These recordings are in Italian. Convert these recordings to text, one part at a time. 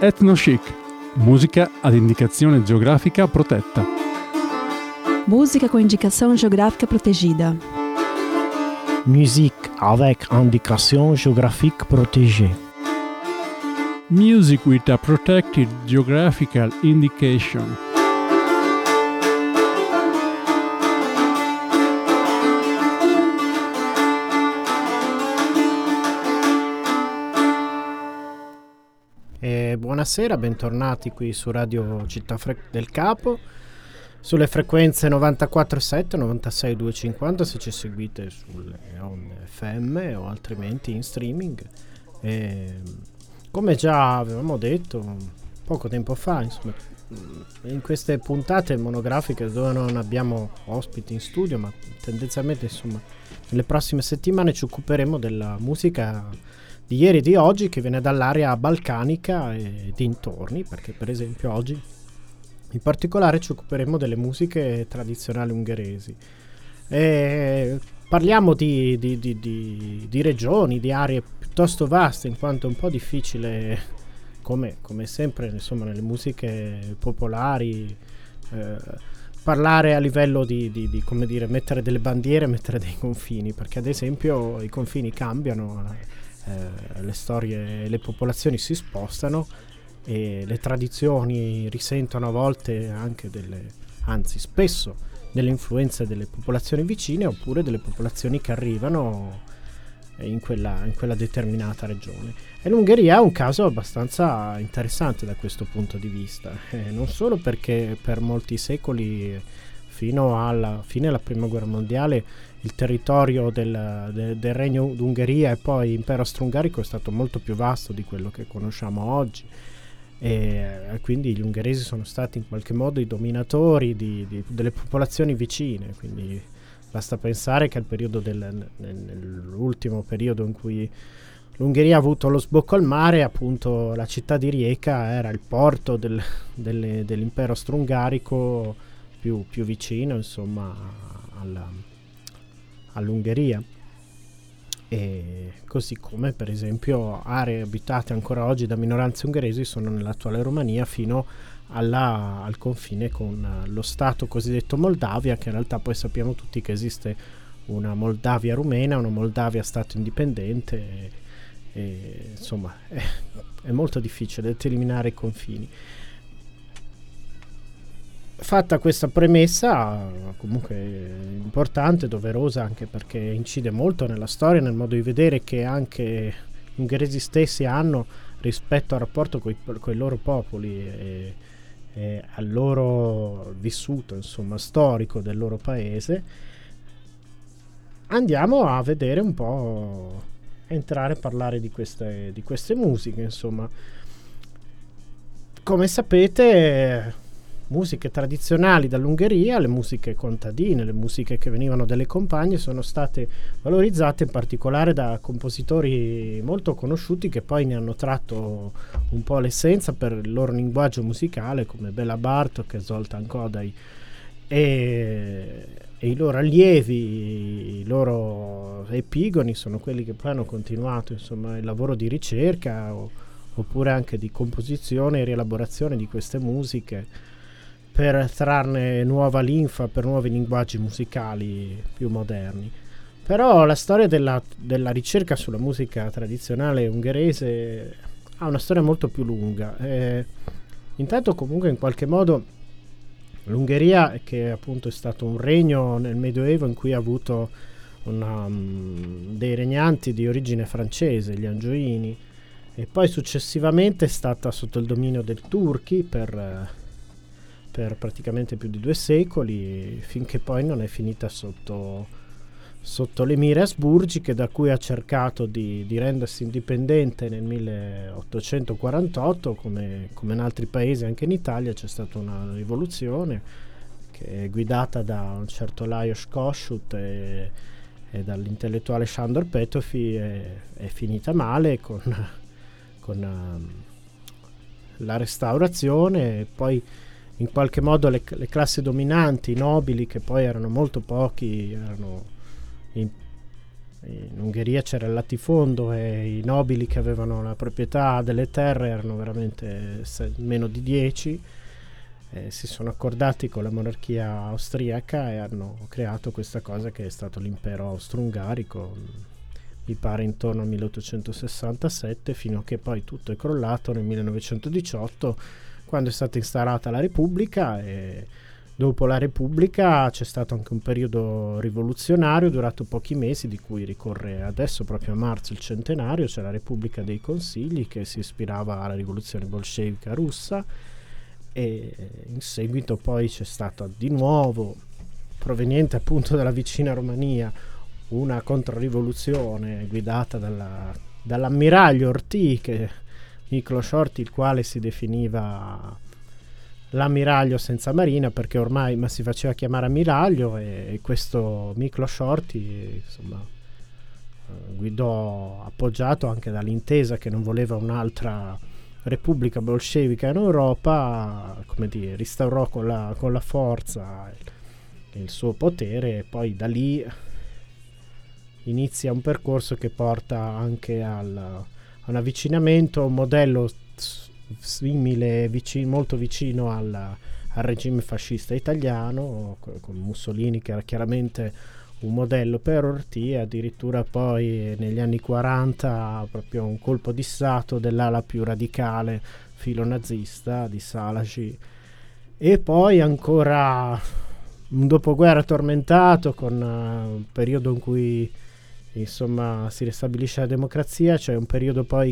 Ethno-chic, musica ad indicazione geografica protetta. Música com indicação geográfica protegida. Musique avec indication géographique protégée. Music with a protected geographical indication. Buonasera, bentornati qui su Radio Città del Capo, sulle frequenze 94.7, 96.250 se ci seguite sulle onde FM o altrimenti in streaming. Come già avevamo detto poco tempo fa, insomma, in queste puntate monografiche dove non abbiamo ospiti in studio, ma tendenzialmente insomma nelle prossime settimane ci occuperemo della musica di ieri e di oggi, che viene dall'area balcanica e dintorni, perché per esempio oggi in particolare ci occuperemo delle musiche tradizionali ungheresi. Parliamo di regioni, di aree piuttosto vaste, in quanto è un po' difficile, come sempre insomma nelle musiche popolari, parlare a livello di come dire, mettere delle bandiere, mettere dei confini, perché ad esempio i confini cambiano, le storie, le popolazioni si spostano e le tradizioni risentono a volte anche anzi spesso delle influenze delle popolazioni vicine oppure delle popolazioni che arrivano in quella determinata regione. E l'Ungheria è un caso abbastanza interessante da questo punto di vista, non solo perché per molti secoli, fino alla fine della Prima Guerra Mondiale, il territorio del Regno d'Ungheria e poi Impero Austro-Ungarico è stato molto più vasto di quello che conosciamo oggi, e quindi gli ungheresi sono stati in qualche modo i dominatori delle popolazioni vicine. Quindi basta pensare che al periodo nell'ultimo periodo in cui l'Ungheria ha avuto lo sbocco al mare, appunto la città di Rijeka era il porto dell'Impero Austro-Ungarico più vicino insomma all'Ungheria, e così come per esempio aree abitate ancora oggi da minoranze ungheresi sono nell'attuale Romania fino al confine con lo stato cosiddetto Moldavia, che in realtà poi sappiamo tutti che esiste una Moldavia rumena, una Moldavia stato indipendente, e insomma è molto difficile determinare i confini. Fatta questa premessa, comunque importante, doverosa, anche perché incide molto nella storia, nel modo di vedere che anche gli ungheresi stessi hanno rispetto al rapporto con i loro popoli e al loro vissuto insomma storico del loro paese, andiamo a vedere un po', entrare a parlare di queste musiche. Insomma, come sapete, musiche tradizionali dall'Ungheria, le musiche contadine, le musiche che venivano dalle campagne sono state valorizzate in particolare da compositori molto conosciuti che poi ne hanno tratto un po' l'essenza per il loro linguaggio musicale, come Béla Bartók e Zoltán Kodály, e i loro allievi, i loro epigoni sono quelli che poi hanno continuato insomma il lavoro di ricerca oppure anche di composizione e rielaborazione di queste musiche, per trarne nuova linfa per nuovi linguaggi musicali più moderni. Però la storia della ricerca sulla musica tradizionale ungherese ha una storia molto più lunga. Intanto comunque in qualche modo l'Ungheria, che appunto è stato un regno nel Medioevo in cui ha avuto dei regnanti di origine francese, gli Angioini, e poi successivamente è stata sotto il dominio dei turchi per praticamente più di 2 secoli, finché poi non è finita sotto le mire asburgiche, da cui ha cercato di rendersi indipendente nel 1848. Come in altri paesi, anche in Italia c'è stata una rivoluzione che è guidata da un certo Lajos Kossuth e dall'intellettuale Sándor Petőfi, è finita male con la restaurazione, e poi in qualche modo le classi dominanti, i nobili, che poi erano molto pochi, erano in Ungheria c'era il latifondo e i nobili che avevano la proprietà delle terre erano veramente meno di 10. Si sono accordati con la monarchia austriaca e hanno creato questa cosa che è stato l'impero austro-ungarico, mi pare intorno al 1867, fino a che poi tutto è crollato nel 1918, quando è stata instaurata la Repubblica. E dopo la Repubblica c'è stato anche un periodo rivoluzionario durato pochi mesi, di cui ricorre adesso proprio a marzo il centenario. C'è la Repubblica dei Consigli, che si ispirava alla rivoluzione bolscevica russa, e in seguito poi c'è stata di nuovo, proveniente appunto dalla vicina Romania, una controrivoluzione guidata dall'ammiraglio Horthy, Miklos Horthy, il quale si definiva l'ammiraglio senza marina, perché ormai si faceva chiamare ammiraglio, e questo Miklos Horthy insomma guidò, appoggiato anche dall'intesa che non voleva un'altra Repubblica bolscevica in Europa, come dire, restaurò con la forza il suo potere, e poi da lì inizia un percorso che porta anche a un avvicinamento, un modello simile, molto vicino al regime fascista italiano, con Mussolini che era chiaramente un modello per Horthy, e addirittura poi negli anni 40 proprio un colpo di stato dell'ala più radicale filonazista di Szálasi, e poi ancora un dopoguerra tormentato, con un periodo in cui insomma si ristabilisce la democrazia. C'è un periodo poi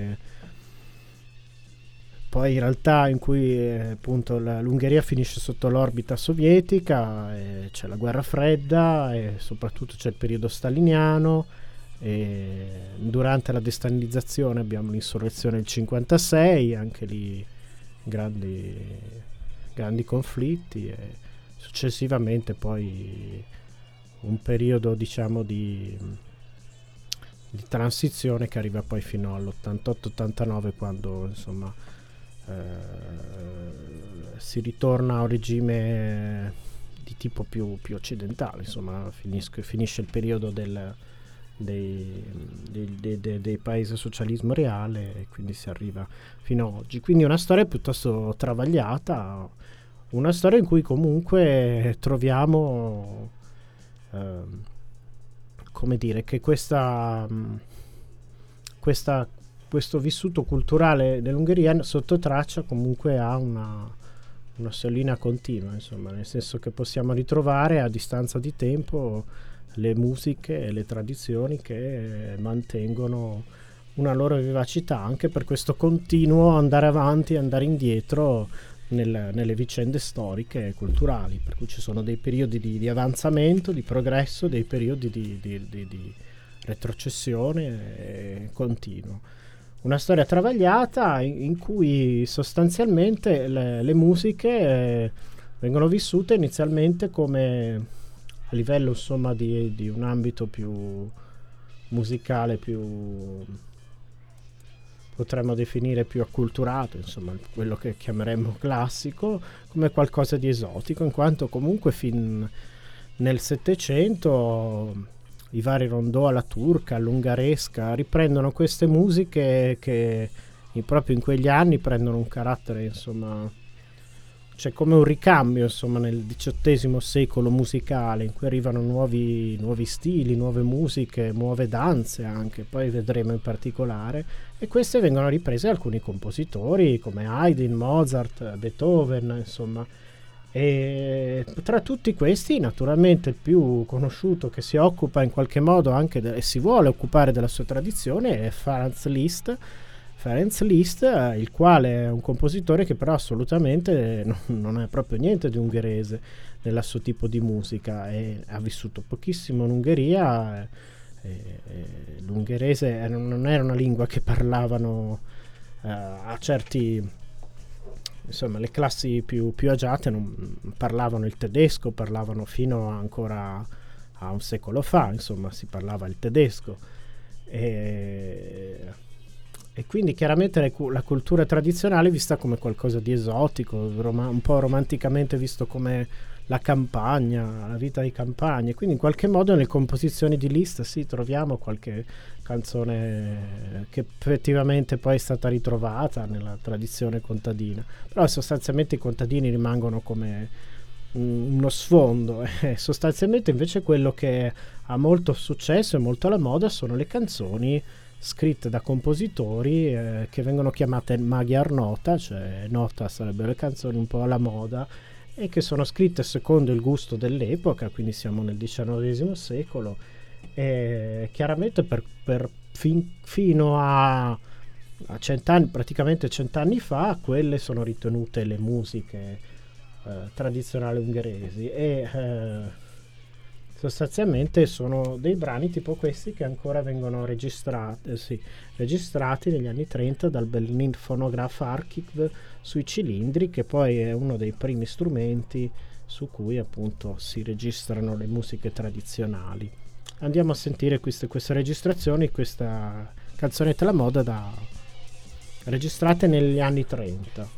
in realtà in cui appunto l'Ungheria finisce sotto l'orbita sovietica, c'è la guerra fredda, e soprattutto c'è il periodo staliniano, e durante la destalinizzazione abbiamo l'insurrezione del 56, anche lì grandi conflitti, e successivamente poi un periodo diciamo di transizione che arriva poi fino all'88-89, quando insomma si ritorna a un regime di tipo più occidentale, insomma finisce il periodo dei paesi a socialismo reale, e quindi si arriva fino ad oggi. Quindi una storia piuttosto travagliata, una storia in cui comunque troviamo come dire, che questo vissuto culturale dell'Ungheria sotto traccia comunque ha una sollina continua, insomma, nel senso che possiamo ritrovare a distanza di tempo le musiche e le tradizioni che mantengono una loro vivacità, anche per questo continuo andare avanti e andare indietro nelle vicende storiche e culturali, per cui ci sono dei periodi di avanzamento, di progresso, dei periodi di retrocessione continuo. Una storia travagliata in cui sostanzialmente le musiche vengono vissute inizialmente come, a livello insomma di un ambito più musicale, più potremmo definire più acculturato, insomma quello che chiameremmo classico, come qualcosa di esotico, in quanto comunque fin nel Settecento i vari rondò alla turca, all'ungaresca riprendono queste musiche che proprio in quegli anni prendono un carattere, insomma c'è come un ricambio insomma nel XVIII secolo musicale, in cui arrivano nuovi stili, nuove musiche, nuove danze anche, poi vedremo in particolare, e queste vengono riprese da alcuni compositori come Haydn, Mozart, Beethoven, insomma. E tra tutti questi naturalmente il più conosciuto, che si occupa in qualche modo anche e si vuole occupare della sua tradizione, è Ferenc Liszt, il quale è un compositore che però assolutamente non è proprio niente di ungherese nel suo tipo di musica, e ha vissuto pochissimo in Ungheria. L'ungherese non era una lingua che parlavano a certi, insomma, le classi più agiate non parlavano il tedesco, parlavano fino ancora a un secolo fa, insomma, si parlava il tedesco, e quindi chiaramente la cultura tradizionale è vista come qualcosa di esotico, un po' romanticamente visto come la campagna, la vita di campagna. Quindi in qualche modo nelle composizioni di Liszt sì, troviamo qualche canzone che effettivamente poi è stata ritrovata nella tradizione contadina, però sostanzialmente i contadini rimangono come uno sfondo. Sostanzialmente invece quello che ha molto successo e molto alla moda sono le canzoni scritte da compositori che vengono chiamate Magyar Nota, cioè nota sarebbero le canzoni un po' alla moda, e che sono scritte secondo il gusto dell'epoca, quindi siamo nel XIX secolo, e chiaramente fino a 100 anni, praticamente 100 anni fa, quelle sono ritenute le musiche tradizionali ungheresi, e sostanzialmente sono dei brani tipo questi che ancora vengono registrati negli anni 30 dal Berlin Phonograph Archiv sui cilindri, che poi è uno dei primi strumenti su cui appunto si registrano le musiche tradizionali. Andiamo a sentire queste registrazioni, questa canzonetta alla moda registrate negli anni 30.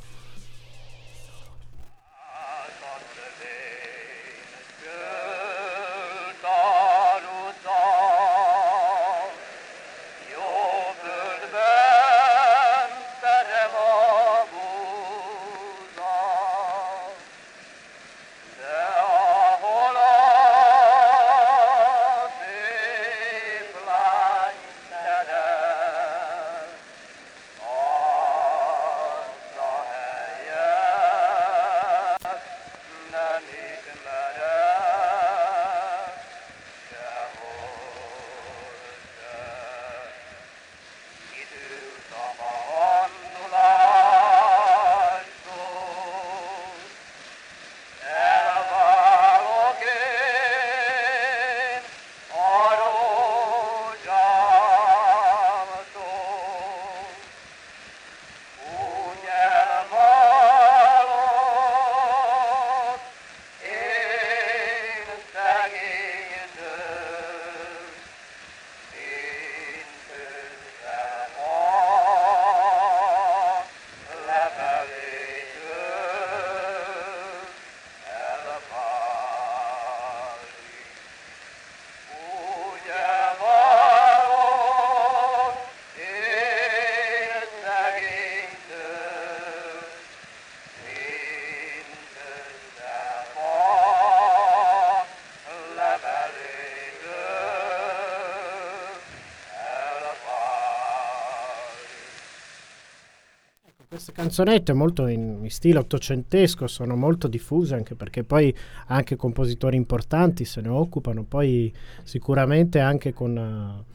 Queste canzonette molto in stile ottocentesco sono molto diffuse, anche perché poi anche compositori importanti se ne occupano, poi sicuramente anche con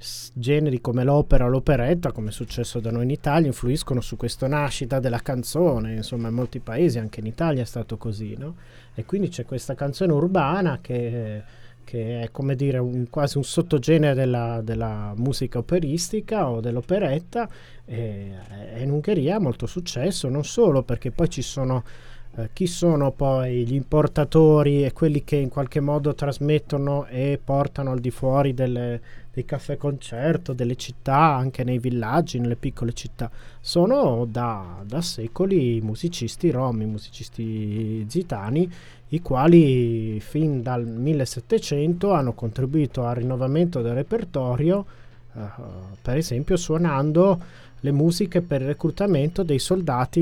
generi come l'opera o l'operetta, come è successo da noi in Italia, influiscono su questa nascita della canzone. Insomma, in molti paesi, anche in Italia è stato così, no? E quindi c'è questa canzone urbana che è come dire quasi un sottogenere della musica operistica o dell'operetta, e in Ungheria ha molto successo, non solo perché poi ci sono chi sono poi gli importatori e quelli che in qualche modo trasmettono e portano al di fuori dei caffè concerto, delle città, anche nei villaggi, nelle piccole città. Sono da secoli musicisti rom, musicisti zitani, i quali fin dal 1700 hanno contribuito al rinnovamento del repertorio, per esempio suonando le musiche per il reclutamento dei soldati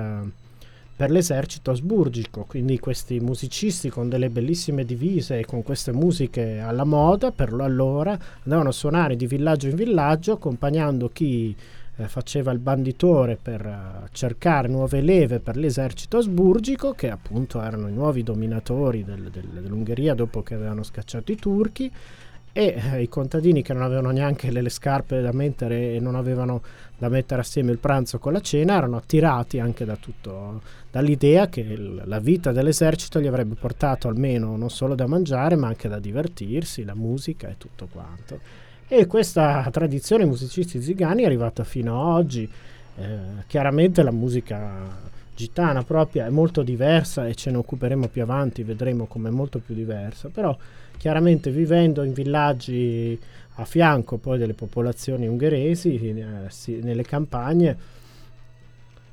per l'esercito asburgico. Quindi questi musicisti con delle bellissime divise e con queste musiche alla moda per allora andavano a suonare di villaggio in villaggio, accompagnando chi faceva il banditore per cercare nuove leve per l'esercito asburgico, che appunto erano i nuovi dominatori dell'Ungheria dopo che avevano scacciato i turchi, e i contadini che non avevano neanche le scarpe da mettere e non avevano da mettere assieme il pranzo con la cena erano attirati anche dall'idea che la vita dell'esercito gli avrebbe portato almeno non solo da mangiare ma anche da divertirsi, la musica e tutto quanto. E questa tradizione musicisti zigani è arrivata fino a oggi. Chiaramente la musica gitana propria è molto diversa e ce ne occuperemo più avanti, vedremo come è molto più diversa, però chiaramente vivendo in villaggi a fianco poi delle popolazioni ungheresi, nelle campagne,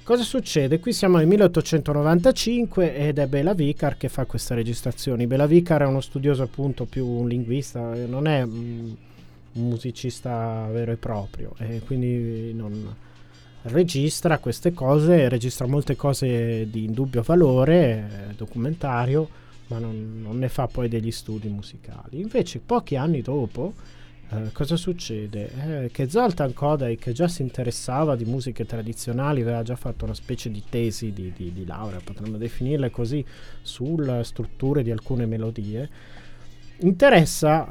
Cosa succede? Qui siamo nel 1895 ed è Bela Vicar che fa queste registrazioni. Bela Vicar è uno studioso, appunto, più un linguista, non è un musicista vero e proprio, e quindi non registra queste cose, registra molte cose di indubbio valore documentario, ma non ne fa poi degli studi musicali. Invece pochi anni dopo cosa succede? Che Zoltán Kodály, che già si interessava di musiche tradizionali, aveva già fatto una specie di tesi di laurea, potremmo definirle così, sulle strutture di alcune melodie, interessa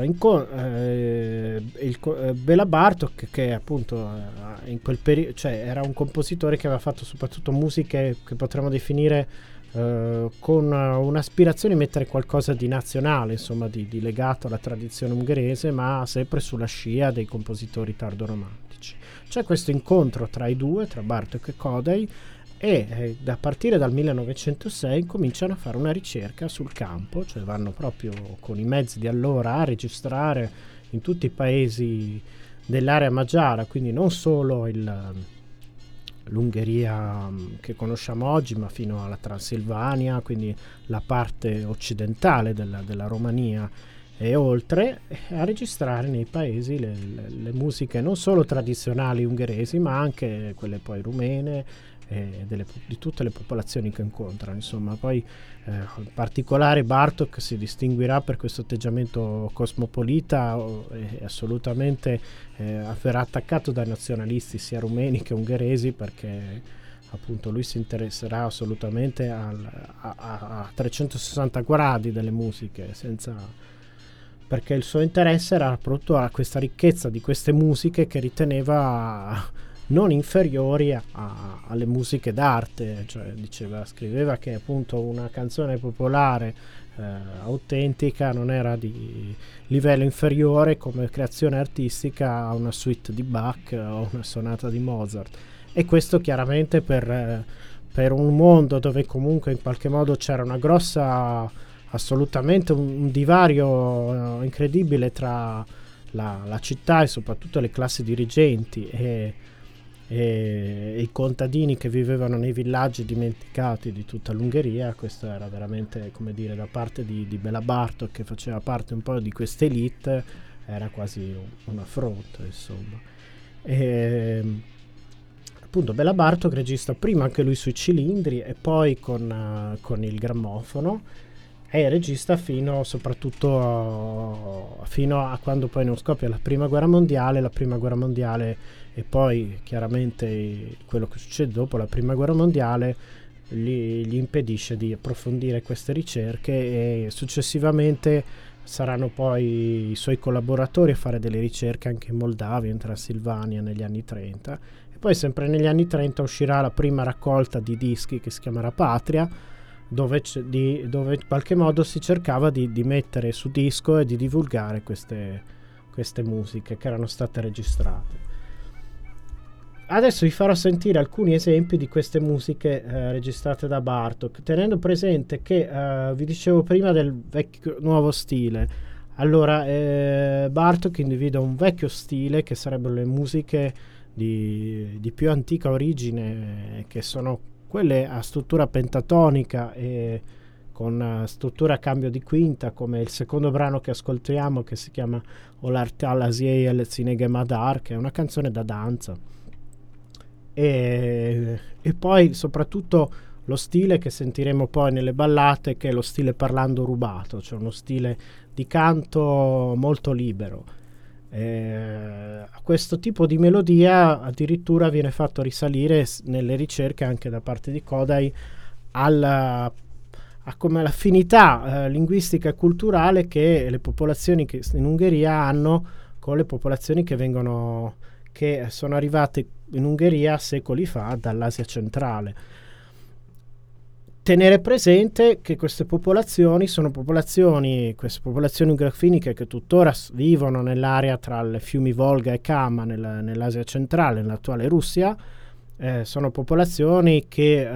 Béla Bartók, che appunto in quel periodo, cioè, era un compositore che aveva fatto soprattutto musiche che potremmo definire con un'aspirazione a mettere qualcosa di nazionale, insomma di legato alla tradizione ungherese, ma sempre sulla scia dei compositori tardoromantici. C'è questo incontro tra i due, tra Bartók e Kodály, e a partire dal 1906 cominciano a fare una ricerca sul campo, cioè vanno proprio con i mezzi di allora a registrare in tutti i paesi dell'area magiara, quindi non solo l'Ungheria che conosciamo oggi, ma fino alla Transilvania, quindi la parte occidentale della Romania e oltre, a registrare nei paesi le musiche non solo tradizionali ungheresi, ma anche quelle poi rumene, di tutte le popolazioni che incontrano. Insomma, poi in particolare Bartók si distinguerà per questo atteggiamento cosmopolita, assolutamente verrà attaccato dai nazionalisti sia rumeni che ungheresi, perché appunto lui si interesserà assolutamente a 360 gradi delle musiche, perché il suo interesse era proprio a questa ricchezza di queste musiche che riteneva non inferiori alle musiche d'arte, cioè scriveva che appunto una canzone popolare autentica non era di livello inferiore come creazione artistica a una suite di Bach o una sonata di Mozart. E questo chiaramente per un mondo dove comunque in qualche modo c'era una grossa, assolutamente un divario incredibile tra la città e soprattutto le classi dirigenti e i contadini che vivevano nei villaggi dimenticati di tutta l'Ungheria. Questo era veramente, come dire, da parte di Béla Bartók, che faceva parte un po' di questa elite, era quasi un affronto, insomma. Appunto Béla Bartók registra prima anche lui sui cilindri e poi con il grammofono, e regista fino a quando poi non scoppia la prima guerra mondiale, e poi chiaramente quello che succede dopo la prima guerra mondiale gli impedisce di approfondire queste ricerche, e successivamente saranno poi i suoi collaboratori a fare delle ricerche anche in Moldavia, in Transilvania negli anni 30, e poi sempre negli anni 30 uscirà la prima raccolta di dischi che si chiamerà Patria, dove in qualche modo si cercava di mettere su disco e di divulgare queste musiche che erano state registrate. Adesso vi farò sentire alcuni esempi di queste musiche registrate da Bartók, tenendo presente che vi dicevo prima del nuovo stile. Allora Bartók individua un vecchio stile, che sarebbero le musiche di più antica origine, che sono quelle a struttura pentatonica e con struttura a cambio di quinta, come il secondo brano che ascoltiamo, che si chiama Olartal Aziei El Cinege Madar, che è una canzone da danza. E poi soprattutto lo stile che sentiremo poi nelle ballate, che è lo stile parlando rubato, cioè uno stile di canto molto libero. A questo tipo di melodia addirittura viene fatto risalire nelle ricerche anche da parte di Kodály a come l'affinità linguistica e culturale che le popolazioni che in Ungheria hanno con le popolazioni che sono arrivate in Ungheria secoli fa dall'Asia centrale. Tenere presente che queste popolazioni sono queste popolazioni ugrafiniche che tuttora vivono nell'area tra le fiumi Volga e Kama nell'Asia centrale, nell'attuale Russia, sono popolazioni che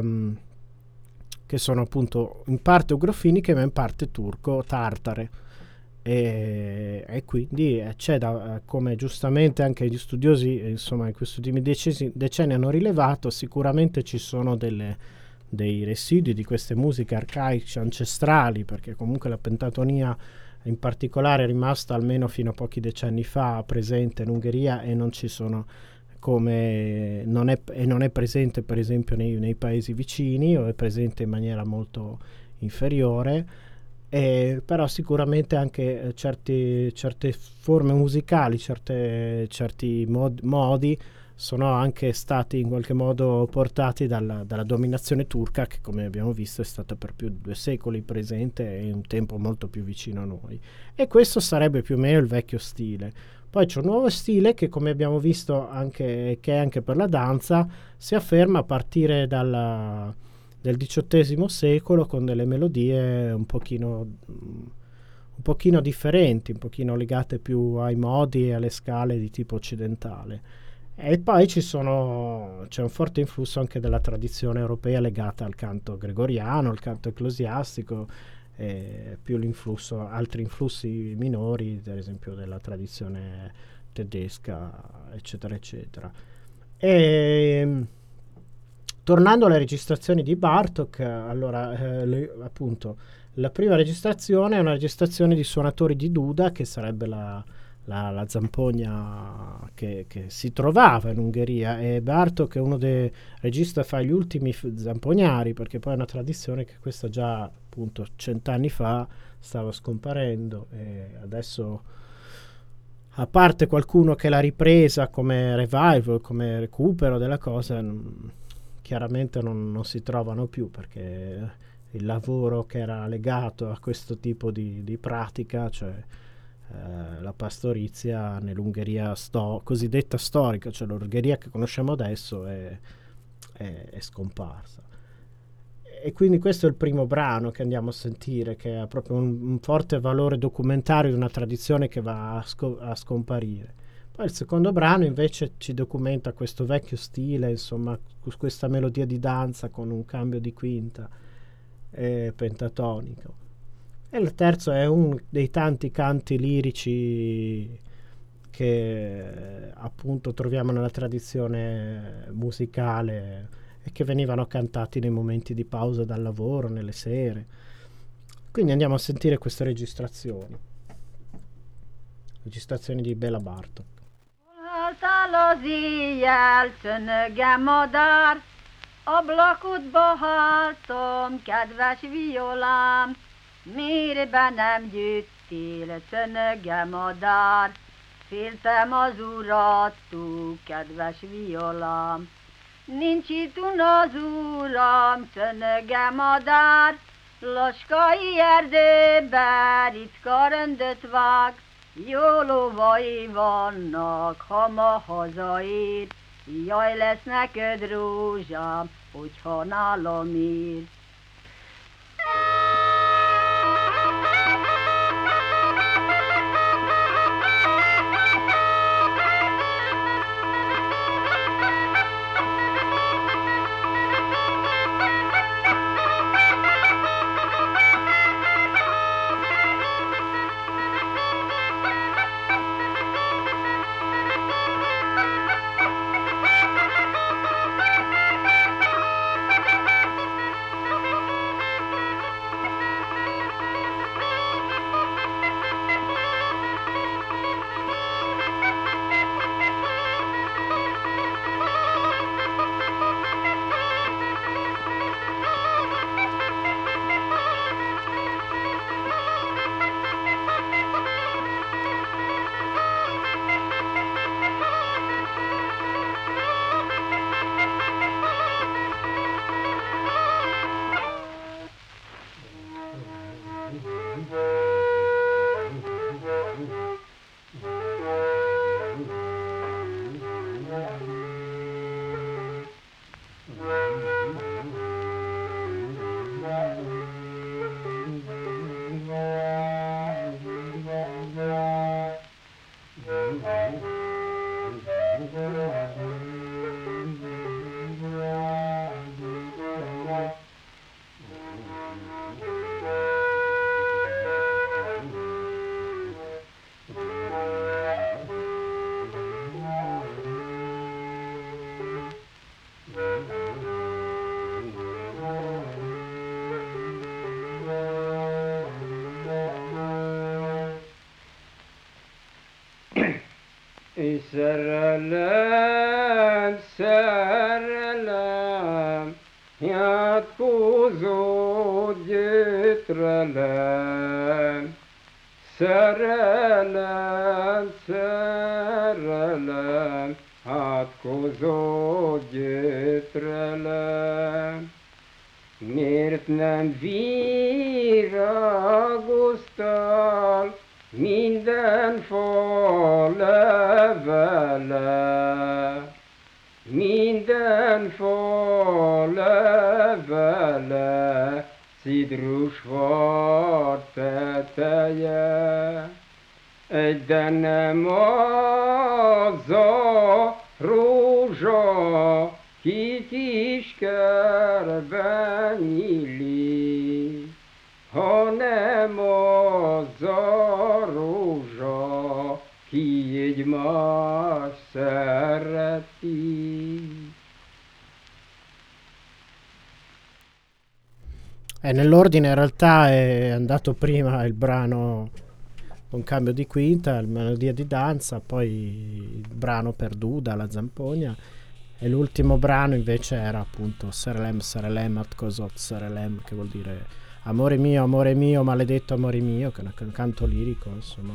sono appunto in parte ugrafiniche ma in parte turco-tartare. e quindi c'è come giustamente anche gli studiosi insomma in questi ultimi decenni hanno rilevato, sicuramente ci sono dei residui di queste musiche arcaiche ancestrali, perché comunque la pentatonia in particolare è rimasta almeno fino a pochi decenni fa presente in Ungheria e non ci sono non è presente per esempio nei paesi vicini, o è presente in maniera molto inferiore, però sicuramente anche certe forme musicali, certi modi sono anche stati in qualche modo portati dalla dominazione turca, che come abbiamo visto è stata per più di 2 secoli presente in un tempo molto più vicino a noi, e questo sarebbe più o meno il vecchio stile. Poi c'è un nuovo stile che, come abbiamo visto, che è anche per la danza, si afferma a partire del XVIII secolo, con delle melodie un pochino differenti, un pochino legate più ai modi e alle scale di tipo occidentale. E poi c'è un forte influsso anche della tradizione europea legata al canto gregoriano, al canto ecclesiastico, più altri influssi minori, ad esempio della tradizione tedesca, eccetera eccetera. Tornando alle registrazioni di Bartók, allora appunto la prima registrazione è una registrazione di suonatori di duda, che sarebbe la zampogna che si trovava in Ungheria, e Bartók è uno dei registi fra gli ultimi zampognari, perché poi è una tradizione che questa già appunto 100 anni fa stava scomparendo, e adesso, a parte qualcuno che l'ha ripresa come revival, come recupero della cosa, chiaramente non si trovano più, perché il lavoro che era legato a questo tipo di pratica, cioè la pastorizia nell'Ungheria cosiddetta storica, cioè l'Ungheria che conosciamo adesso, è scomparsa. E quindi questo è il primo brano che andiamo a sentire, che ha proprio un forte valore documentario di una tradizione che va a scomparire. Poi il secondo brano invece ci documenta questo vecchio stile, insomma, questa melodia di danza con un cambio di quinta pentatonico. E il terzo è uno dei tanti canti lirici che appunto troviamo nella tradizione musicale e che venivano cantati nei momenti di pausa dal lavoro, nelle sere. Quindi andiamo a sentire queste registrazioni di Béla Bartók. Az éjjel csönögem madár, ablakodba hallom, kedves violám, miért be nem jöttél, csönögem madár, féltem az urattól, kedves violám. Nincs itt az uram, csönögem madár, Laskai erdőben ritka röndöt vág, jó lovai vannak, ha ma hazaér. Jaj, lesz neked rózsám, hogyha nálam ér. Szerelem, szerelem, átkozó gyötrelem. Szerelem, szerelem, átkozó gyötrelem. Miért nem virágoztál minden fa levele, minden fa levele, cidrusfa teteje, de nem az a rózsa, ki kis kerben nyílik, hanem az a rózsa, ki egymást szereti. Nell'ordine in realtà è andato prima il brano con cambio di quinta, la melodia di danza, poi il brano Perduta, la Zampogna, e l'ultimo brano invece era appunto Serelem, Serelem, Atkosot, Serelem, che vuol dire amore mio, maledetto amore mio, che è un canto lirico, insomma,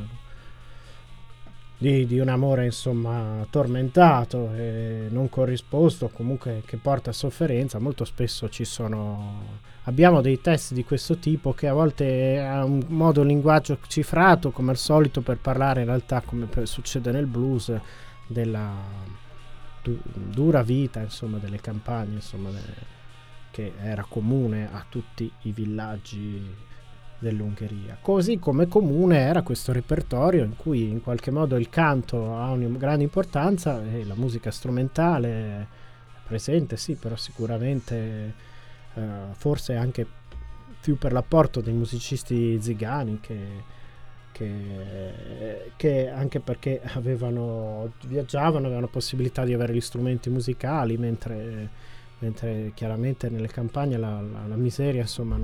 di un amore, insomma, tormentato e non corrisposto, comunque che porta a sofferenza. Molto spesso abbiamo dei testi di questo tipo che a volte ha un linguaggio cifrato, come al solito, per parlare in realtà, come succede nel blues, della dura vita, insomma, delle campagne, insomma, che era comune a tutti i villaggi dell'Ungheria. Così come comune era questo repertorio in cui in qualche modo il canto ha una grande importanza e la musica strumentale è presente, sì, però sicuramente forse anche più per l'apporto dei musicisti zigani che anche perché viaggiavano, avevano possibilità di avere gli strumenti musicali, mentre chiaramente nelle campagne la miseria, insomma,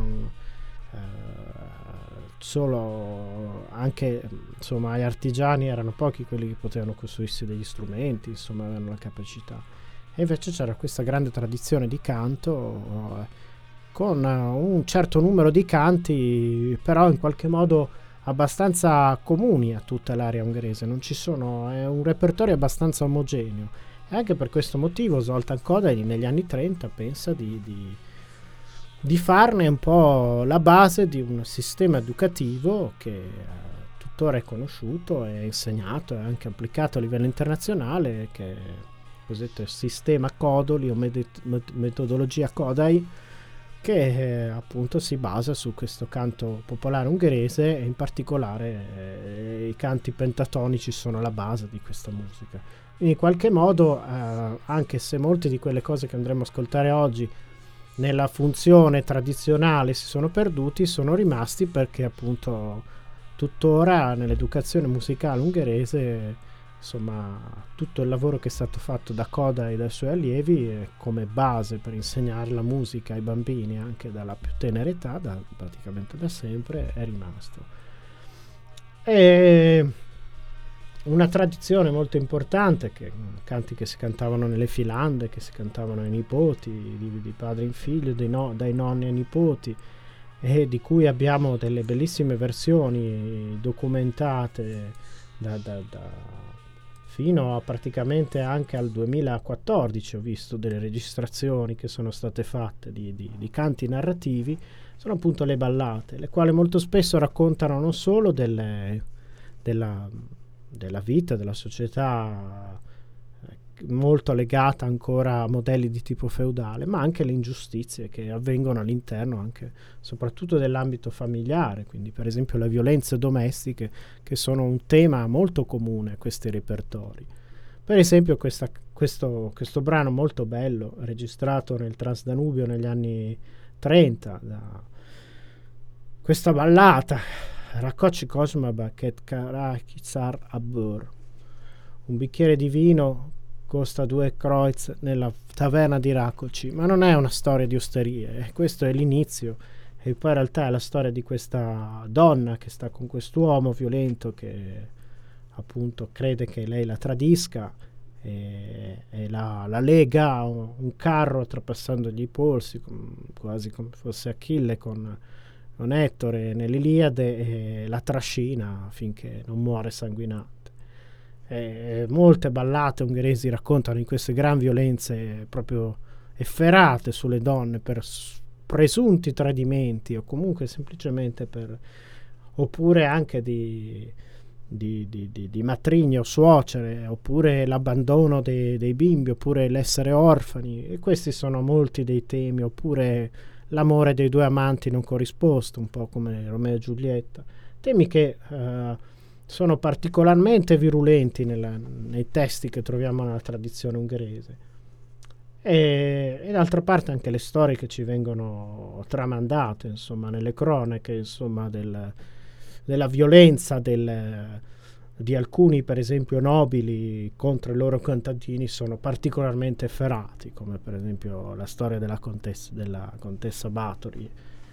solo anche, insomma, gli artigiani erano pochi quelli che potevano costruirsi degli strumenti, insomma, avevano la capacità. E invece c'era questa grande tradizione di canto con un certo numero di canti, però in qualche modo abbastanza comuni a tutta l'area ungherese. Non ci sono, è un repertorio abbastanza omogeneo, e anche per questo motivo Zoltán Kodály negli anni 30 pensa di farne un po' la base di un sistema educativo che tuttora è conosciuto, è insegnato e anche applicato a livello internazionale, che è il cosiddetto sistema Kodály o metodologia Kodály, che appunto si basa su questo canto popolare ungherese, e in particolare i canti pentatonici sono la base di questa musica. In qualche modo, anche se molte di quelle cose che andremo a ascoltare oggi nella funzione tradizionale si sono perduti, sono rimasti perché appunto tuttora nell'educazione musicale ungherese, insomma, tutto il lavoro che è stato fatto da Kodály e dai suoi allievi come base per insegnare la musica ai bambini anche dalla più tenera età, praticamente da sempre, è rimasto. E una tradizione molto importante, canti che si cantavano nelle filande, che si cantavano ai nipoti, di padre in figlio, dai nonni ai nipoti, e di cui abbiamo delle bellissime versioni documentate fino a praticamente anche al 2014. Ho visto delle registrazioni che sono state fatte di canti narrativi. Sono appunto le ballate, le quali molto spesso raccontano non solo della vita, della società molto legata ancora a modelli di tipo feudale, ma anche le ingiustizie che avvengono all'interno anche soprattutto dell'ambito familiare, quindi per esempio le violenze domestiche, che sono un tema molto comune a questi repertori. Per esempio questo brano molto bello, registrato nel Transdanubio negli anni 30, questa ballata Rakoczy Kozma Ket Karakizar Abur, un bicchiere di vino costa 2 kreuz nella taverna di Rakoczy, ma non è una storia di osterie, questo è l'inizio, e poi in realtà è la storia di questa donna che sta con quest'uomo violento che appunto crede che lei la tradisca e la lega a un carro trapassandogli i polsi, quasi come fosse Achille con Ettore nell'Iliade, e la trascina finché non muore sanguinante. Molte ballate ungheresi raccontano in queste gran violenze proprio efferate sulle donne per presunti tradimenti, o comunque semplicemente oppure anche di matrigno o suocere, oppure l'abbandono dei bimbi, oppure l'essere orfani, e questi sono molti dei temi, oppure l'amore dei due amanti non corrisposto, un po' come Romeo e Giulietta, temi che sono particolarmente virulenti nei testi che troviamo nella tradizione ungherese. E d'altra parte anche le storie che ci vengono tramandate, insomma, nelle cronache, insomma, della violenza di alcuni, per esempio, nobili contro i loro contadini sono particolarmente efferati, come per esempio la storia della contessa Báthory,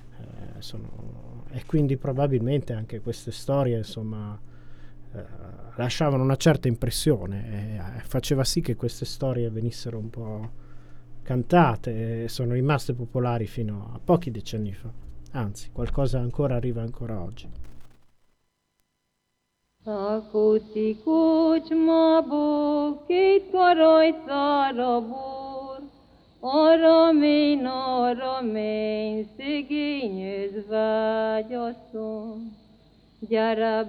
e quindi probabilmente anche queste storie, insomma, lasciavano una certa impressione, e faceva sì che queste storie venissero un po' cantate, e sono rimaste popolari fino a pochi decenni fa, anzi qualcosa ancora arriva ancora oggi. Akuti kucsma búk, két karajcára búr, arra mény, szegényöz vágyasszony. Gyere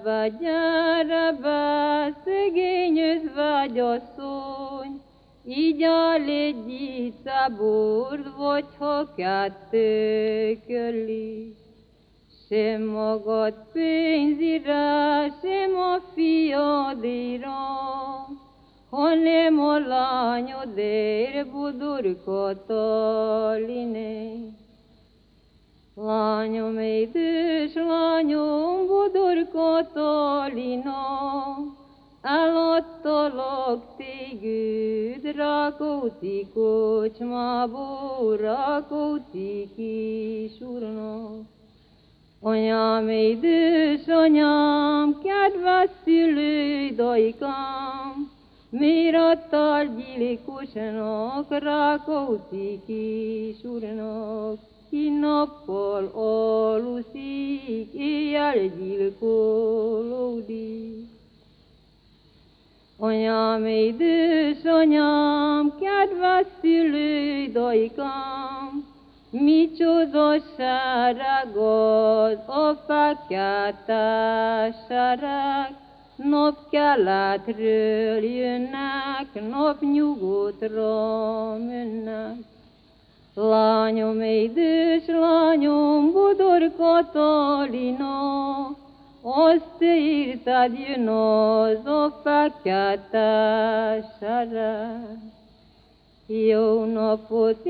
be, szegényöz vágyasszony, így áll egy iszabúrd, vagy ha kettő köli. Sem magad pénzire, sem a fiadira, hanem a lányodért, Budur Kataliné. Lányom, édes lányom, Budur Katalina, eladtalak téged, Rákóczi kocsmából, Rákóczi kis úrnak. Anyám, édes anyám, kedves szülőd, ajkám, miért adtál gyilkosnak, Rákóczi kis úrnak, ki nappal aluszik, éjjel gyilkolódik. Anyám, édes anyám, kedves szülőd, ajkám, micsoda sereg az a fekete sereg, napkeletről jönnek, napnyugodtra mennek. Lányom, édes lányom, Budur Katalina, azt érted, jön az a fekete sereg. Jó napot,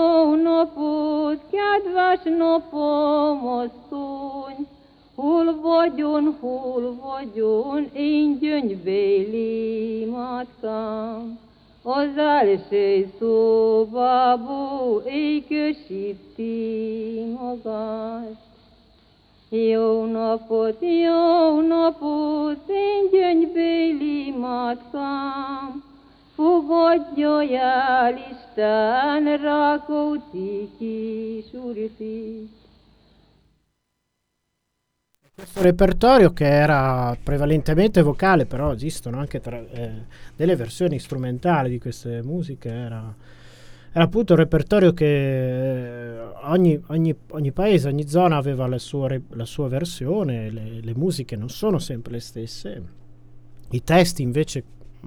kedves napom, asszony, hol vagyon, én gyöngyvéli matkám. Az első szobából ékösíti magát. Jó napot, én gyöngyvéli matkám, fogadja el Isten, Rákóczi kis úrfit. Questo repertorio, che era prevalentemente vocale, però esistono anche delle versioni strumentali di queste musiche, era appunto un repertorio che ogni paese, ogni zona aveva la sua versione, le musiche non sono sempre le stesse, i testi invece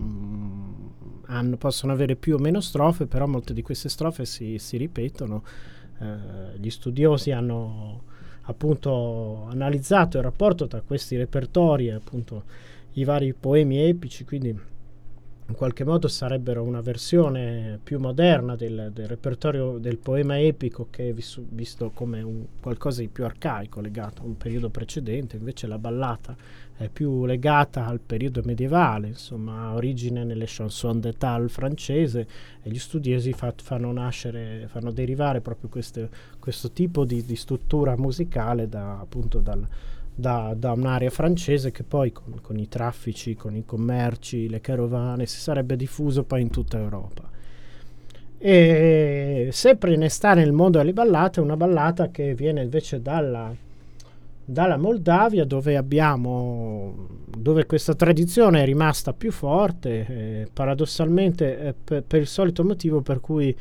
possono avere più o meno strofe, però molte di queste strofe si ripetono. Gli studiosi hanno appunto analizzato il rapporto tra questi repertori e appunto i vari poemi epici, quindi in qualche modo sarebbero una versione più moderna del repertorio del poema epico, che è visto come qualcosa di più arcaico, legato a un periodo precedente. Invece la ballata è più legata al periodo medievale, insomma ha origine nelle chanson d'état francese, e gli studiosi fanno derivare proprio questo tipo di struttura musicale appunto da un'area francese che poi con i traffici, con i commerci, le carovane si sarebbe diffuso poi in tutta Europa. E sempre in estate nel mondo delle ballate, una ballata che viene invece dalla Moldavia, dove questa tradizione è rimasta più forte, paradossalmente per il solito motivo per cui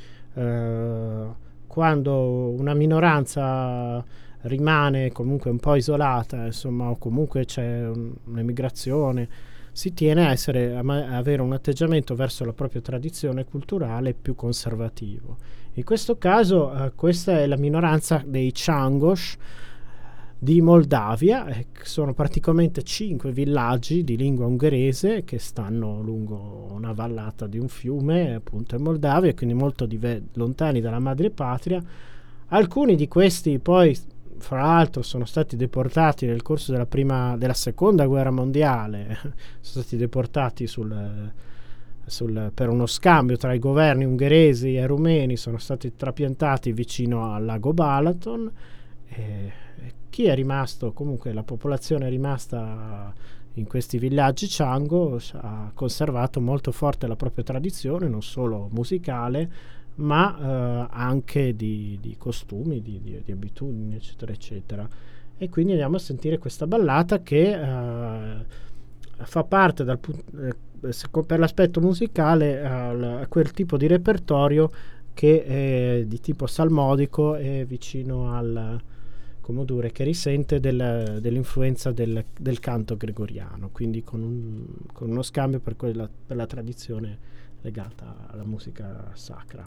quando una minoranza rimane comunque un po' isolata, insomma, o comunque c'è un'emigrazione, si tiene a avere un atteggiamento verso la propria tradizione culturale più conservativo. In questo caso questa è la minoranza dei Changos di Moldavia, sono praticamente 5 villaggi di lingua ungherese che stanno lungo una vallata di un fiume, appunto in Moldavia, quindi molto lontani dalla madrepatria. Alcuni di questi poi, fra l'altro, sono stati deportati nel corso della seconda guerra mondiale, sono stati deportati per uno scambio tra i governi ungheresi e rumeni, sono stati trapiantati vicino al lago Balaton. Chi è rimasto, comunque la popolazione è rimasta in questi villaggi Chango, ha conservato molto forte la propria tradizione, non solo musicale, ma anche di costumi, di abitudini, eccetera, eccetera. E quindi andiamo a sentire questa ballata che fa parte per l'aspetto musicale a quel tipo di repertorio che è di tipo salmodico e vicino al Comodure, che risente dell'influenza del canto gregoriano, quindi con uno scambio per la tradizione legata alla musica sacra.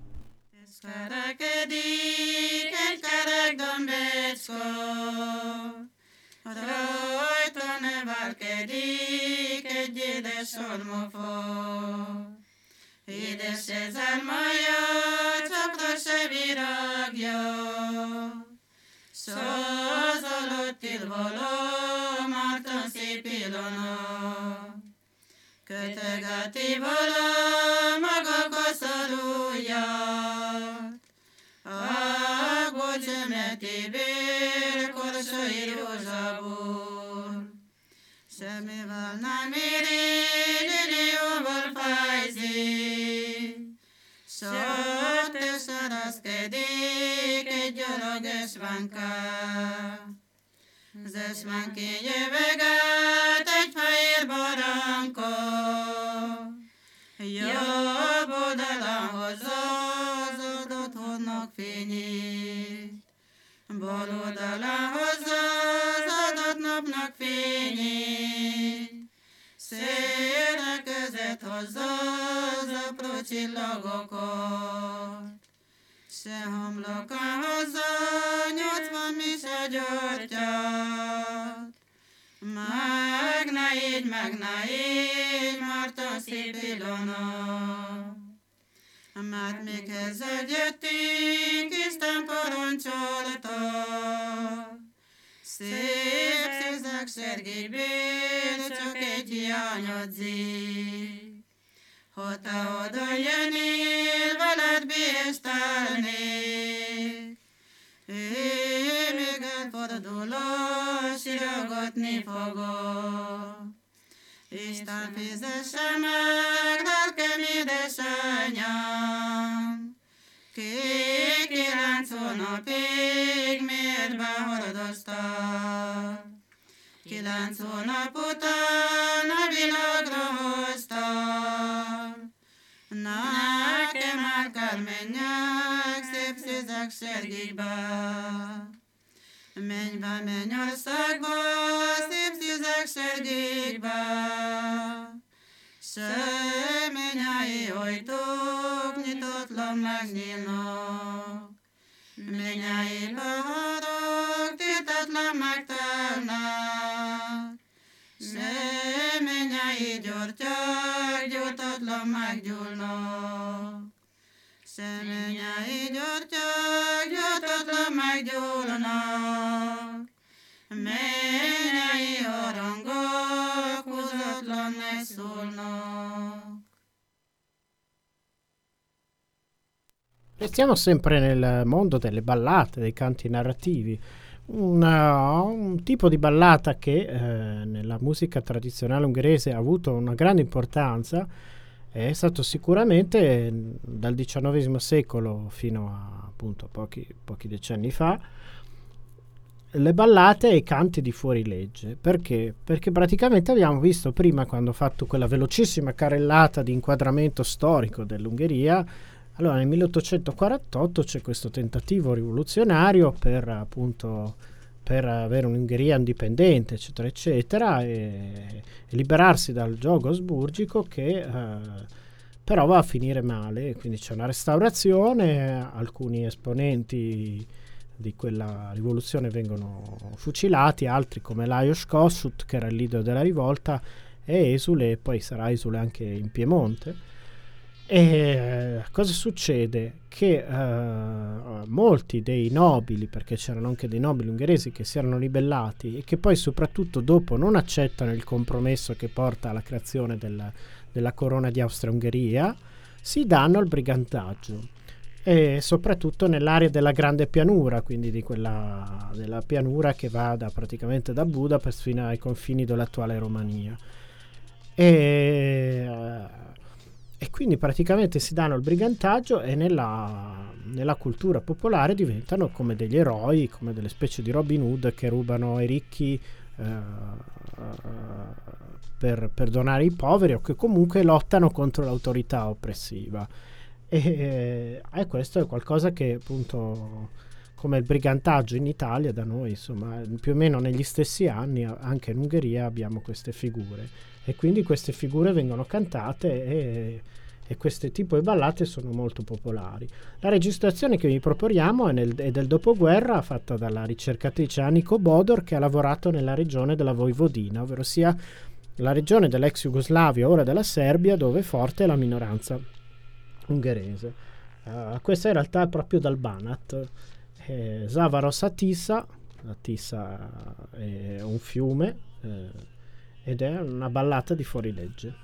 Szólott való, Márton szép Ilona, kötögeti való, maga koszorúja, a gocsömeti bér, korsói rózsabúr, semmivel nem éri, lilióval fájzik, szót és szaraszkedik egy gyalog esvánká. Az esvánki jöveget egy fehér barankó, jobb oldalán hozza az adott hódnak fényét, bal oldalán hozza az adott napnak fényét, szélek között hozza az apró csillagokat. Se homlokán hozza 80 mise györgyat. Meg ne így, Márton szép Ilona. Mert mikhez jöttünk, Isten parancsolta. Szép szűzek sergéből, csak egy hiányodzik. Ha te oda jönnél, veled bíztálnék. Én még elfordulok, sírogatni fogok. Isten fizesse meg, lelkem édesanyám. Kék 9 hónapig miért behordoztak? 9 hónap után a világra hoztak. Nekem el kell menjek szép szűzek sergékbe. Menj be Mennyországba, szép szűzek sergékbe. Semmennyei ajtók nyitotlan megnyílnak. Mennyei paharok tiltatlan megtelnek. Semmennyei gyurtyák gyújtatlan meggyúlnak. Semmennyei gyurtyák gyújtatlan meggyúlnak. Mennyei harangok húzatlan megszólnak. Restiamo sempre nel mondo delle ballate, dei canti narrativi. un tipo di ballata che nella musica tradizionale ungherese ha avuto una grande importanza. È stato sicuramente dal XIX secolo fino a appunto pochi decenni fa le ballate e i canti di fuorilegge. Perché? Perché praticamente abbiamo visto prima, quando ho fatto quella velocissima carrellata di inquadramento storico dell'Ungheria, allora nel 1848 c'è questo tentativo rivoluzionario per avere un'Ungheria indipendente, eccetera eccetera, e liberarsi dal giogo asburgico, che però va a finire male. Quindi c'è una restaurazione, alcuni esponenti di quella rivoluzione vengono fucilati, altri come Lajos Kossuth, che era il leader della rivolta, è esule, e poi sarà esule anche in Piemonte. E cosa succede? Che molti dei nobili, perché c'erano anche dei nobili ungheresi che si erano ribellati e che poi soprattutto dopo non accettano il compromesso che porta alla creazione della corona di Austria-Ungheria, si danno al brigantaggio, e soprattutto nell'area della Grande Pianura, quindi della pianura che va praticamente da Budapest fino ai confini dell'attuale Romania. E quindi praticamente si danno il brigantaggio, e nella cultura popolare diventano come degli eroi, come delle specie di Robin Hood che rubano ai ricchi per donare ai poveri, o che comunque lottano contro l'autorità oppressiva. E questo è qualcosa che appunto, come il brigantaggio in Italia, da noi insomma più o meno negli stessi anni anche in Ungheria abbiamo queste figure, e quindi queste figure vengono cantate e questo tipo di ballate sono molto popolari. La registrazione che vi proponiamo è del dopoguerra, fatta dalla ricercatrice Anniko Bodor, che ha lavorato nella regione della Vojvodina, ovvero sia la regione dell'ex Jugoslavia, ora della Serbia, dove è forte la minoranza ungherese. Questa in realtà è proprio dal Banat. Zavaros a Tisa, la Tisa è un fiume, ed è una ballata di fuorilegge.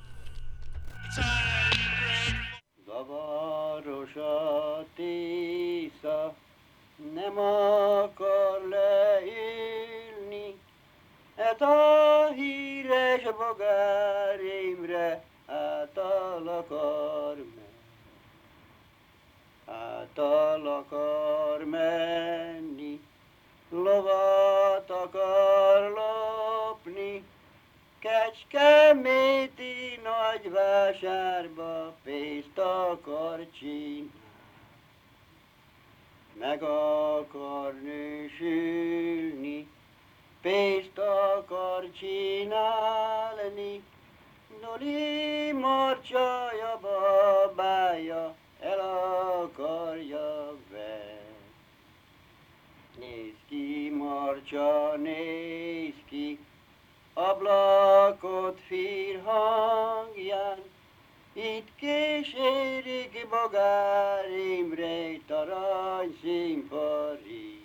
Zavaros a Tisa, nem akar leülni, et a híres Bogár Imre által akar menni, lovat akar lopni, Kecskeméti nagyvásárba pénzt akar csinálni. Meg akar nősülni, pénzt akar csinálni, Doli marcsaja babája el akarja venni. Nézd ki, marcsa, nézd ki, ablakot fír hangján, itt kísérik Bogár Imrét arany színpari.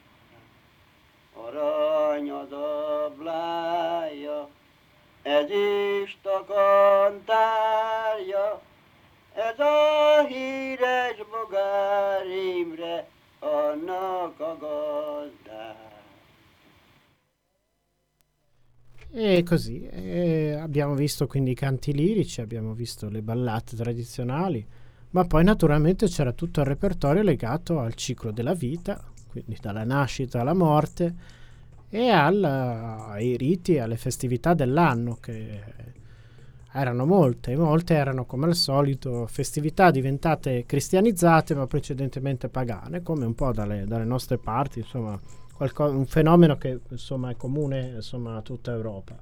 Arany az ablája, ezüst a kantárja, ez a híres Bogár Imre, annak a gazdája. E così abbiamo visto quindi i canti lirici, abbiamo visto le ballate tradizionali, ma poi naturalmente c'era tutto il repertorio legato al ciclo della vita, quindi dalla nascita alla morte, e ai riti, alle festività dell'anno, che erano molte erano, come al solito, festività diventate cristianizzate ma precedentemente pagane, come un po' dalle nostre parti, insomma un fenomeno che insomma è comune insomma a tutta Europa.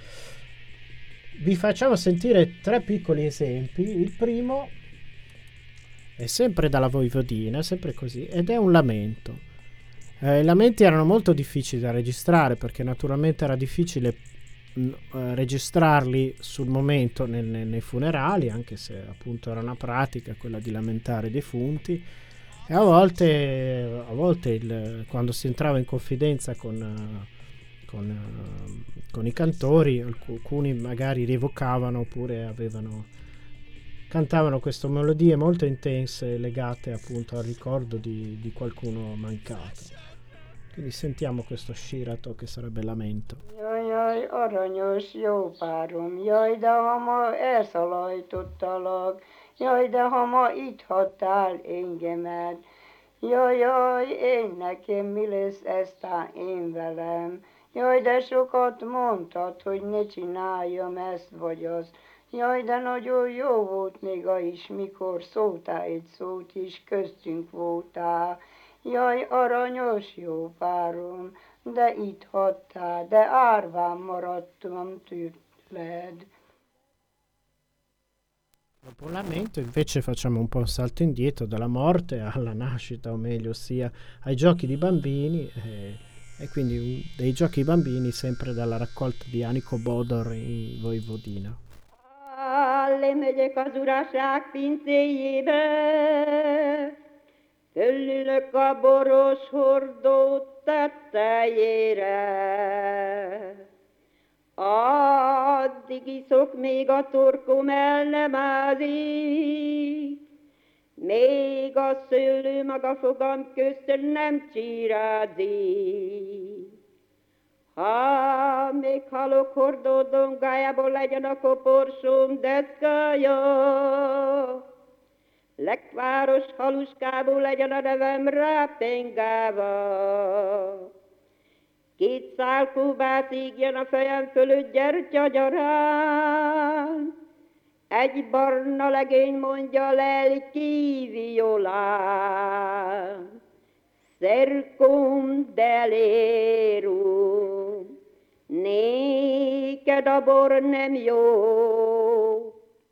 Vi facciamo sentire 3 piccoli esempi. Il primo è sempre dalla Vojvodina, sempre così, ed è un lamento. I lamenti erano molto difficili da registrare, perché naturalmente era difficile registrarli sul momento nei funerali, anche se appunto era una pratica quella di lamentare i defunti. E a volte quando si entrava in confidenza con i cantori, alcuni magari rievocavano oppure cantavano queste melodie molto intense legate appunto al ricordo di qualcuno mancato. Quindi sentiamo questo sírato che sarebbe lamento. Jaj, jaj, aranyos jó párom, jaj, de ha ma elszalajtottalak, jaj, de ha ma itt hagytál engemet, jaj, jaj, én nekem mi lesz eztán én velem, jaj, de sokat mondtad, hogy ne csináljam ezt vagy azt, jaj, de nagyon jó volt még a is, mikor szóltál egy szót is, köztünk voltál. Jaj, aranyos jó párom, de itt hagytál, de árván maradtam tőled. Dopo un lamento invece facciamo un po' un salto indietro dalla morte alla nascita, o meglio sia ai giochi di bambini, e quindi dei giochi di bambini sempre dalla raccolta di Aniko Bodor in Vojvodina. Lemegyek az uraság pincéjébe, tőlülök a boros hordót tetejére. Addig iszok, még a torkom el nem ázik, még a szőlő maga fogam közt nem csirázik. Ha még halok hordó dongájából legyen a koporsom deszkája, lekváros haluskából legyen a nevem rápengálva. 2 szál kúbát ígjen a fejem fölött gyertyagyarán, egy barna legény mondja lelki violán. Cercum delerum, neked a bor nem jó.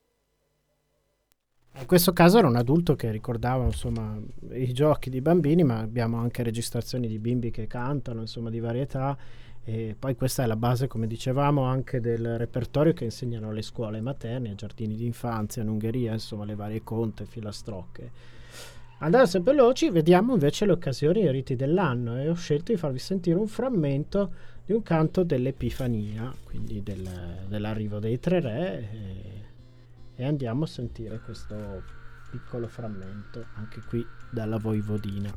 In questo caso era un adulto che ricordava insomma i giochi di bambini, ma abbiamo anche registrazioni di bimbi che cantano, insomma di varietà, e poi questa è la base, come dicevamo, anche del repertorio che insegnano alle scuole materne, ai giardini di infanzia in Ungheria, insomma le varie conte, filastrocche. Andando sempre veloci, vediamo invece le occasioni e i riti dell'anno, e ho scelto di farvi sentire un frammento di un canto dell'Epifania, quindi dell'arrivo dei 3 re, e andiamo a sentire questo piccolo frammento, anche qui dalla Vojvodina.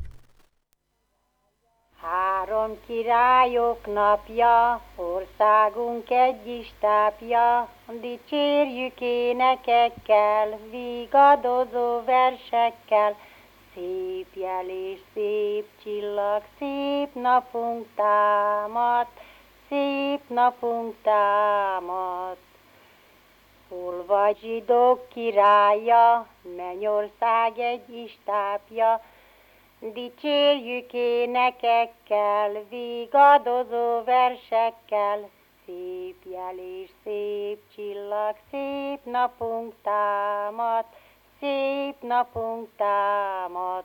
3 királyok napja, országunk egy is tápja, dicsérjük énekekkel, vigadozó versekkel, szép jel és szép csillag, szép napunk támad, szép napunk támad. Hol vagy zsidók királya, Mennyország egy is tápja, dicsérjük énekekkel, vigadozó versekkel, szép jel és szép csillag, szép napunk támad, szép napunk támad.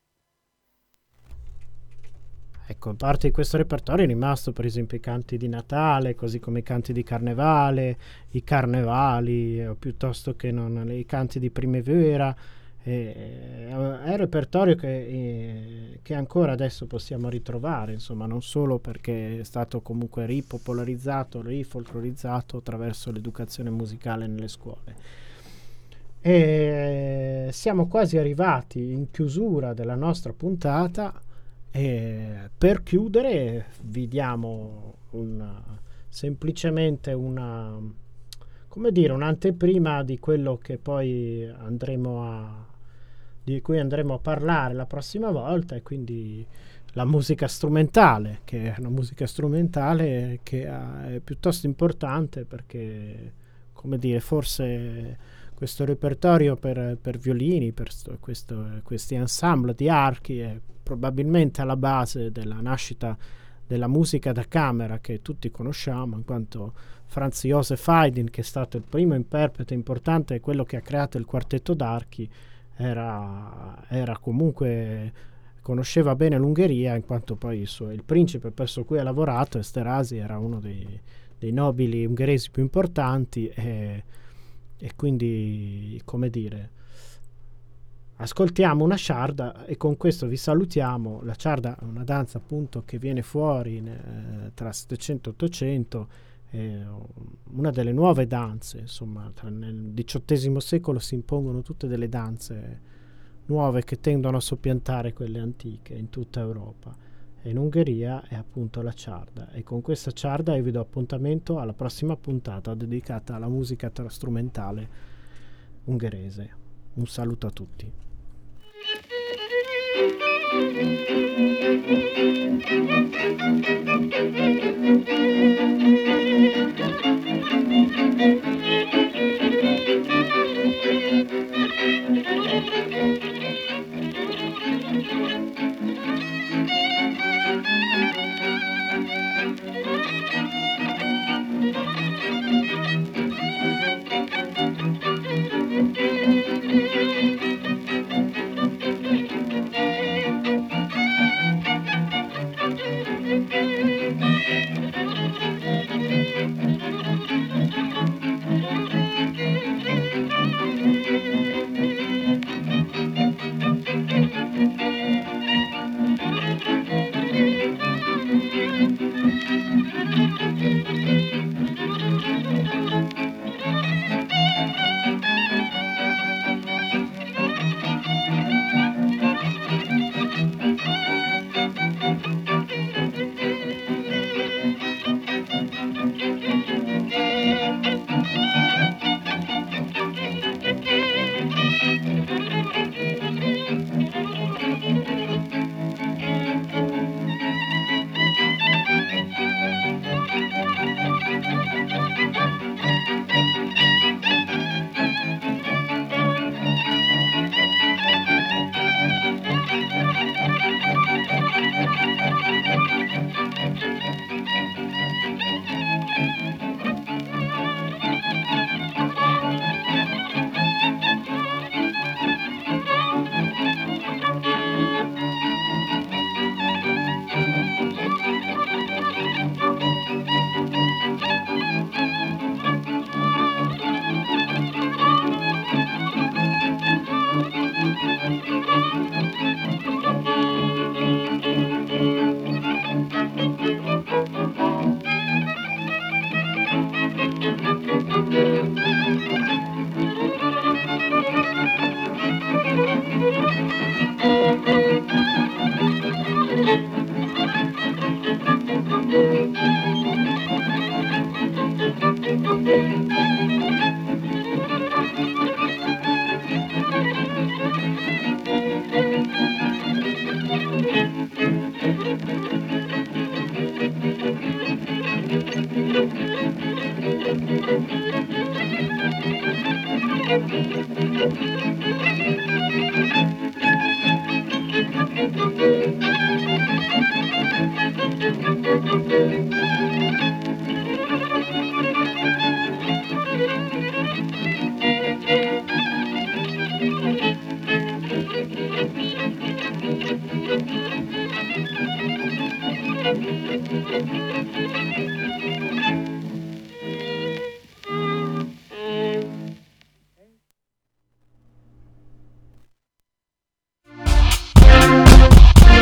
Ecco, parte di questo repertorio è rimasto per esempio i canti di Natale, così come i canti di Carnevale, i carnevali, o piuttosto che i canti di primavera. È un repertorio che ancora adesso possiamo ritrovare, insomma, non solo perché è stato comunque ripopolarizzato, rifolclorizzato attraverso l'educazione musicale nelle scuole. E siamo quasi arrivati in chiusura della nostra puntata. E per chiudere vi diamo semplicemente un'anteprima di quello che poi di cui andremo a parlare la prossima volta, e quindi la musica strumentale, che è una musica strumentale che è piuttosto importante, perché, come dire, forse questo repertorio per violini, per questi ensemble di archi è probabilmente alla base della nascita della musica da camera che tutti conosciamo, in quanto Franz Joseph Haydn, che è stato il primo interprete importante e quello che ha creato il quartetto d'archi, era comunque, conosceva bene l'Ungheria, in quanto poi il principe presso cui ha lavorato, Esterházy, era uno dei nobili ungheresi più importanti, e quindi, come dire, ascoltiamo una ciarda e con questo vi salutiamo. La ciarda è una danza appunto che viene fuori tra 700 e 800, una delle nuove danze, insomma, nel XVIII secolo si impongono tutte delle danze nuove che tendono a soppiantare quelle antiche in tutta Europa, e in Ungheria è appunto la ciarda. E con questa ciarda io vi do appuntamento alla prossima puntata dedicata alla musica strumentale ungherese. Un saluto a tutti. Thank you.